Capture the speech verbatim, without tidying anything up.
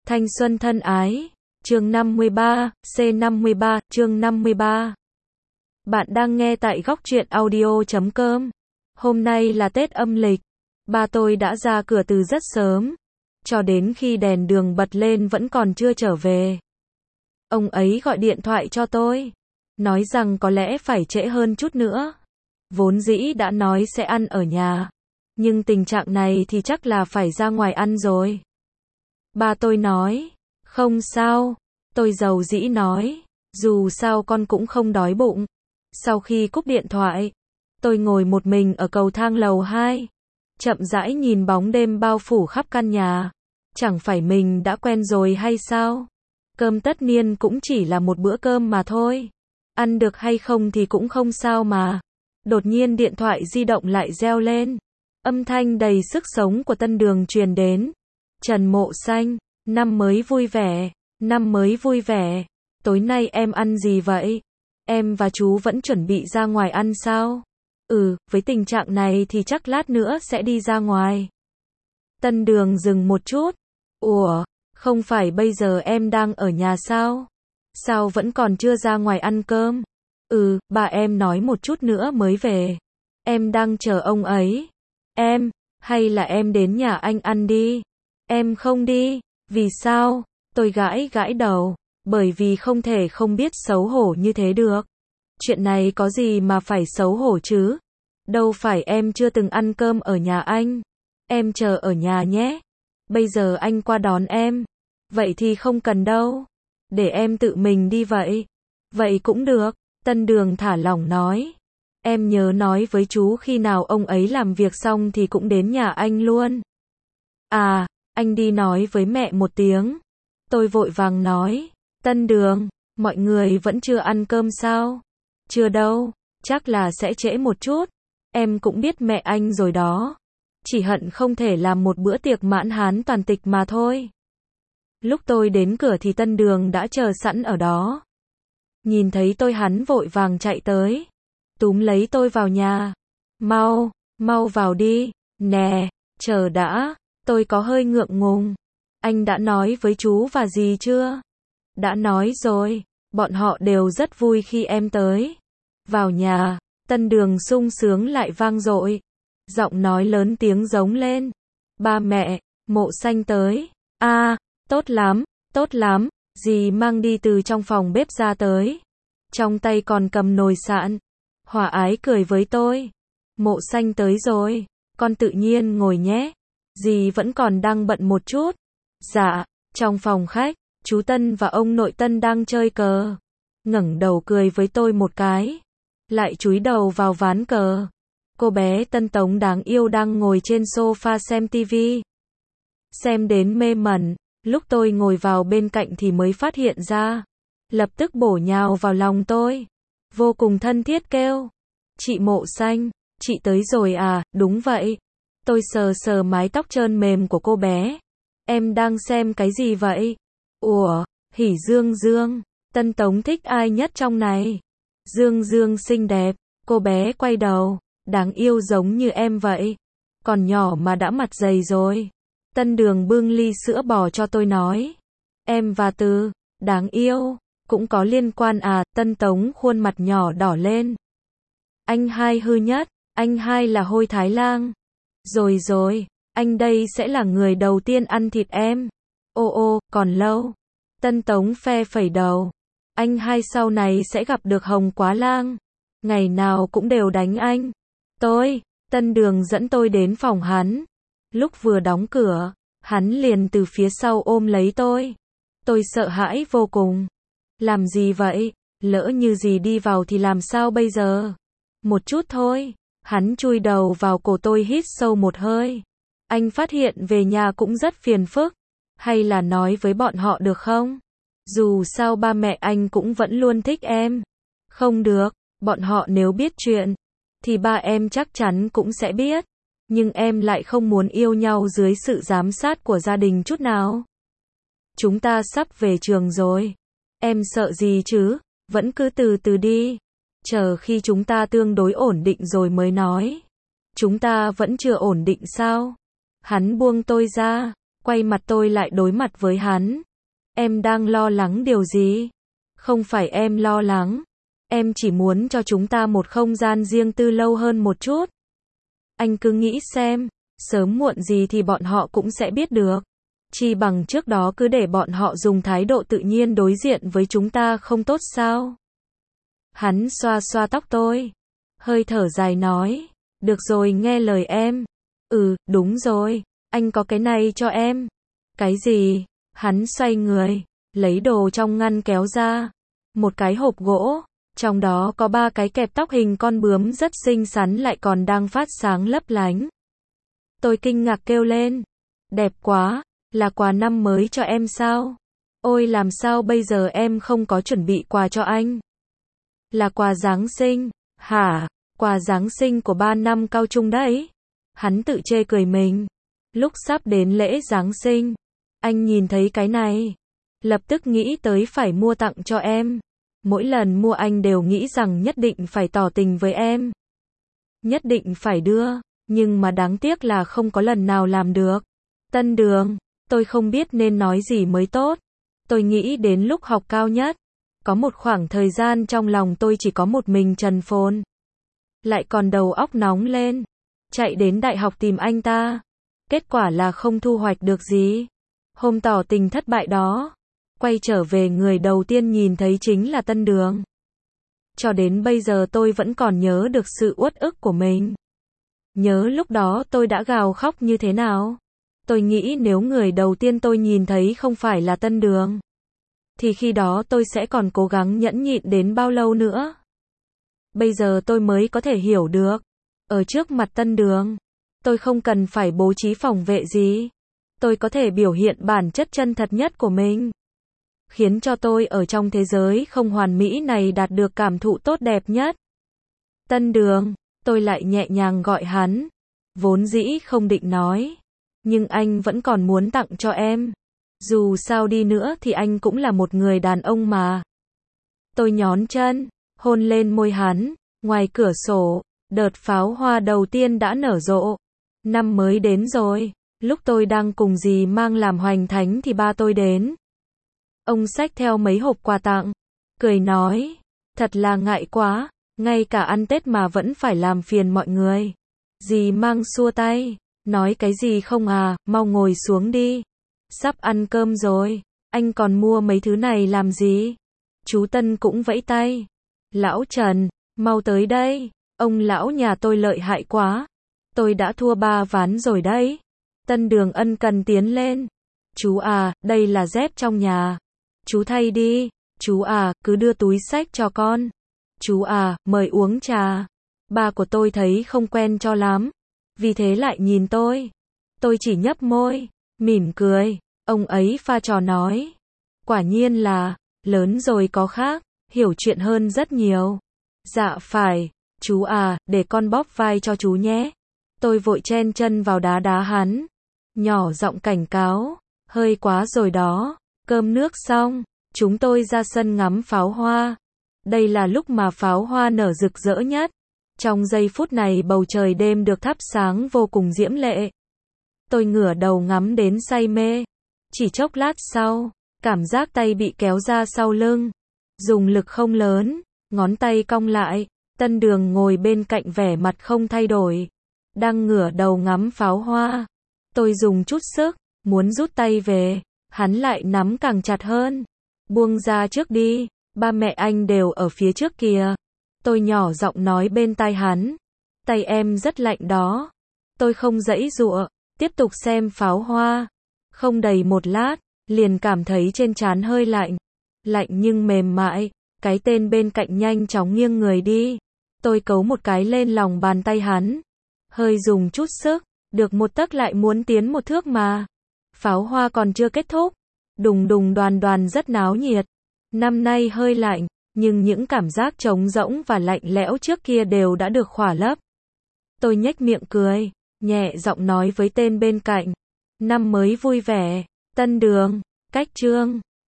Thanh xuân thân ái, chương năm mươi ba, C năm mươi ba, chương năm mươi ba. Bạn đang nghe tại góc truyện audio chấm com. Hôm nay là Tết âm lịch. Ba tôi đã ra cửa từ rất sớm. Cho đến khi đèn đường bật lên vẫn còn chưa trở về. Ông ấy gọi điện thoại cho tôi. Nói rằng có lẽ phải trễ hơn chút nữa. Vốn dĩ đã nói sẽ ăn ở nhà. Nhưng tình trạng này thì chắc là phải ra ngoài ăn rồi. Ba tôi nói, không sao, tôi dầu dĩ nói, dù sao con cũng không đói bụng. Sau khi cúp điện thoại, tôi ngồi một mình ở cầu thang lầu hai, chậm rãi nhìn bóng đêm bao phủ khắp căn nhà. Chẳng phải mình đã quen rồi hay sao? Cơm tất niên cũng chỉ là một bữa cơm mà thôi. Ăn được hay không thì cũng không sao mà. Đột nhiên điện thoại di động lại reo lên. Âm thanh đầy sức sống của Tân Đường truyền đến. Trần Mộ Xanh, năm mới vui vẻ, năm mới vui vẻ. Tối nay em ăn gì vậy? Em và chú vẫn chuẩn bị ra ngoài ăn sao? Ừ, với tình trạng này thì chắc lát nữa sẽ đi ra ngoài. Tân Đường dừng một chút. Ủa, không phải bây giờ em đang ở nhà sao? Sao vẫn còn chưa ra ngoài ăn cơm? Ừ, bà em nói một chút nữa mới về. Em đang chờ ông ấy. Em, hay là em đến nhà anh ăn đi? Em không đi. Vì sao? Tôi gãi gãi đầu. Bởi vì không thể không biết xấu hổ như thế được. Chuyện này có gì mà phải xấu hổ chứ? Đâu phải em chưa từng ăn cơm ở nhà anh. Em chờ ở nhà nhé. Bây giờ anh qua đón em. Vậy thì không cần đâu. Để em tự mình đi vậy. Vậy cũng được. Tân Đường thả lỏng nói. Em nhớ nói với chú khi nào ông ấy làm việc xong thì cũng đến nhà anh luôn. À, anh đi nói với mẹ một tiếng. Tôi vội vàng nói. Tân Đường, mọi người vẫn chưa ăn cơm sao? Chưa đâu, chắc là sẽ trễ một chút. Em cũng biết mẹ anh rồi đó. Chỉ hận không thể làm một bữa tiệc mãn hán toàn tịch mà thôi. Lúc tôi đến cửa thì Tân Đường đã chờ sẵn ở đó. Nhìn thấy tôi hắn vội vàng chạy tới. Túm lấy tôi vào nhà. Mau, mau vào đi. Nè, chờ đã. Tôi có hơi ngượng ngùng. Anh đã nói với chú và dì chưa? Đã nói rồi. Bọn họ đều rất vui khi em tới. Vào nhà, Tân Đường sung sướng lại vang dội. Giọng nói lớn tiếng giống lên. Ba mẹ, Mộ Xanh tới. À, tốt lắm, tốt lắm. Dì mang đi từ trong phòng bếp ra tới. Trong tay còn cầm nồi sạn. Hòa ái cười với tôi. Mộ Xanh tới rồi. Con tự nhiên ngồi nhé. Dì vẫn còn đang bận một chút. Dạ, trong phòng khách, chú Tân và ông nội Tân đang chơi cờ. Ngẩng đầu cười với tôi một cái. Lại chúi đầu vào ván cờ. Cô bé Tân Tống đáng yêu đang ngồi trên sofa xem tivi. Xem đến mê mẩn. Lúc tôi ngồi vào bên cạnh thì mới phát hiện ra. Lập tức bổ nhào vào lòng tôi. Vô cùng thân thiết kêu. Chị Mộ Xanh, chị tới rồi à? Đúng vậy. Tôi sờ sờ mái tóc trơn mềm của cô bé. Em đang xem cái gì vậy? Ủa, Hỉ Dương Dương. Tân Tống thích ai nhất trong này? Dương Dương xinh đẹp. Cô bé quay đầu. Đáng yêu giống như em vậy. Còn nhỏ mà đã mặt dày rồi. Tân Đường bưng ly sữa bò cho tôi nói. Em và Từ, đáng yêu, cũng có liên quan à? Tân Tống khuôn mặt nhỏ đỏ lên. Anh hai hư nhất. Anh hai là Hôi Thái Lang. Rồi rồi, anh đây sẽ là người đầu tiên ăn thịt em. Ô ô, còn lâu. Tân Tống phe phẩy đầu. Anh hai sau này sẽ gặp được Hồng Quá Lang. Ngày nào cũng đều đánh anh. Tôi, Tân Đường dẫn tôi đến phòng hắn. Lúc vừa đóng cửa, hắn liền từ phía sau ôm lấy tôi. Tôi sợ hãi vô cùng. Làm gì vậy? Lỡ như gì đi vào thì làm sao bây giờ? Một chút thôi. Hắn chui đầu vào cổ tôi hít sâu một hơi. Anh phát hiện về nhà cũng rất phiền phức. Hay là nói với bọn họ được không? Dù sao ba mẹ anh cũng vẫn luôn thích em. Không được, bọn họ nếu biết chuyện, thì ba em chắc chắn cũng sẽ biết. Nhưng em lại không muốn yêu nhau dưới sự giám sát của gia đình chút nào. Chúng ta sắp về trường rồi. Em sợ gì chứ? Vẫn cứ từ từ đi. Chờ khi chúng ta tương đối ổn định rồi mới nói. Chúng ta vẫn chưa ổn định sao? Hắn buông tôi ra. Quay mặt tôi lại đối mặt với hắn. Em đang lo lắng điều gì? Không phải em lo lắng. Em chỉ muốn cho chúng ta một không gian riêng tư lâu hơn một chút. Anh cứ nghĩ xem, sớm muộn gì thì bọn họ cũng sẽ biết được. Chi bằng trước đó cứ để bọn họ dùng thái độ tự nhiên đối diện với chúng ta không tốt sao? Hắn xoa xoa tóc tôi, hơi thở dài nói, được rồi nghe lời em. Ừ, đúng rồi, anh có cái này cho em. Cái gì? Hắn xoay người, lấy đồ trong ngăn kéo ra. Một cái hộp gỗ, trong đó có ba cái kẹp tóc hình con bướm rất xinh xắn lại còn đang phát sáng lấp lánh. Tôi kinh ngạc kêu lên, đẹp quá, là quà năm mới cho em sao? Ôi làm sao bây giờ em không có chuẩn bị quà cho anh? Là quà Giáng sinh, hả? Quà Giáng sinh của ba năm cao trung đấy. Hắn tự chê cười mình. Lúc sắp đến lễ Giáng sinh, anh nhìn thấy cái này, lập tức nghĩ tới phải mua tặng cho em. Mỗi lần mua anh đều nghĩ rằng nhất định phải tỏ tình với em. Nhất định phải đưa, nhưng mà đáng tiếc là không có lần nào làm được. Tân Đường, tôi không biết nên nói gì mới tốt. Tôi nghĩ đến lúc học cao nhất, có một khoảng thời gian trong lòng tôi chỉ có một mình Trần Phồn. Lại còn đầu óc nóng lên, chạy đến đại học tìm anh ta. Kết quả là không thu hoạch được gì. Hôm tỏ tình thất bại đó, quay trở về người đầu tiên nhìn thấy chính là Tân Đường. Cho đến bây giờ tôi vẫn còn nhớ được sự uất ức của mình. Nhớ lúc đó tôi đã gào khóc như thế nào. Tôi nghĩ nếu người đầu tiên tôi nhìn thấy không phải là Tân Đường, thì khi đó tôi sẽ còn cố gắng nhẫn nhịn đến bao lâu nữa. Bây giờ tôi mới có thể hiểu được. Ở trước mặt Tân Đường, tôi không cần phải bố trí phòng vệ gì. Tôi có thể biểu hiện bản chất chân thật nhất của mình. Khiến cho tôi ở trong thế giới không hoàn mỹ này đạt được cảm thụ tốt đẹp nhất. Tân Đường, tôi lại nhẹ nhàng gọi hắn. Vốn dĩ không định nói, nhưng anh vẫn còn muốn tặng cho em. Dù sao đi nữa thì anh cũng là một người đàn ông mà. Tôi nhón chân, hôn lên môi hắn. Ngoài cửa sổ, đợt pháo hoa đầu tiên đã nở rộ. Năm mới đến rồi. Lúc tôi đang cùng dì mang làm hoành thánh thì ba tôi đến. Ông xách theo mấy hộp quà tặng, cười nói, thật là ngại quá, ngay cả ăn Tết mà vẫn phải làm phiền mọi người. Dì mang xua tay, nói cái gì không à, mau ngồi xuống đi. Sắp ăn cơm rồi, anh còn mua mấy thứ này làm gì? Chú Tân cũng vẫy tay. Lão Trần, mau tới đây, ông lão nhà tôi lợi hại quá. Tôi đã thua ba ván rồi đấy. Tân Đường ân cần tiến lên. Chú à, đây là dép trong nhà. Chú thay đi. Chú à, cứ đưa túi xách cho con. Chú à, mời uống trà. Ba của tôi thấy không quen cho lắm, vì thế lại nhìn tôi. Tôi chỉ nhấp môi, mỉm cười. Ông ấy pha trò nói, quả nhiên là, lớn rồi có khác, hiểu chuyện hơn rất nhiều. Dạ phải, chú à, để con bóp vai cho chú nhé. Tôi vội chen chân vào đá đá hắn. Nhỏ giọng cảnh cáo, hơi quá rồi đó. Cơm nước xong, chúng tôi ra sân ngắm pháo hoa. Đây là lúc mà pháo hoa nở rực rỡ nhất. Trong giây phút này bầu trời đêm được thắp sáng vô cùng diễm lệ. Tôi ngửa đầu ngắm đến say mê. Chỉ chốc lát sau, cảm giác tay bị kéo ra sau lưng. Dùng lực không lớn, ngón tay cong lại. Tân Đường ngồi bên cạnh vẻ mặt không thay đổi, đang ngửa đầu ngắm pháo hoa. Tôi dùng chút sức, muốn rút tay về, hắn lại nắm càng chặt hơn. Buông ra trước đi, ba mẹ anh đều ở phía trước kìa. Tôi nhỏ giọng nói bên tai hắn. Tay em rất lạnh đó. Tôi không giãy giụa, tiếp tục xem pháo hoa. Không đầy một lát, liền cảm thấy trên trán hơi lạnh. Lạnh nhưng mềm mại. Cái tên bên cạnh nhanh chóng nghiêng người đi. Tôi cấu một cái lên lòng bàn tay hắn. Hơi dùng chút sức, được một tấc lại muốn tiến một thước mà. Pháo hoa còn chưa kết thúc. Đùng đùng đoàn đoàn rất náo nhiệt. Năm nay hơi lạnh, nhưng những cảm giác trống rỗng và lạnh lẽo trước kia đều đã được khỏa lấp. Tôi nhếch miệng cười, nhẹ giọng nói với tên bên cạnh. Năm mới vui vẻ, Tân Đường, cách Trương.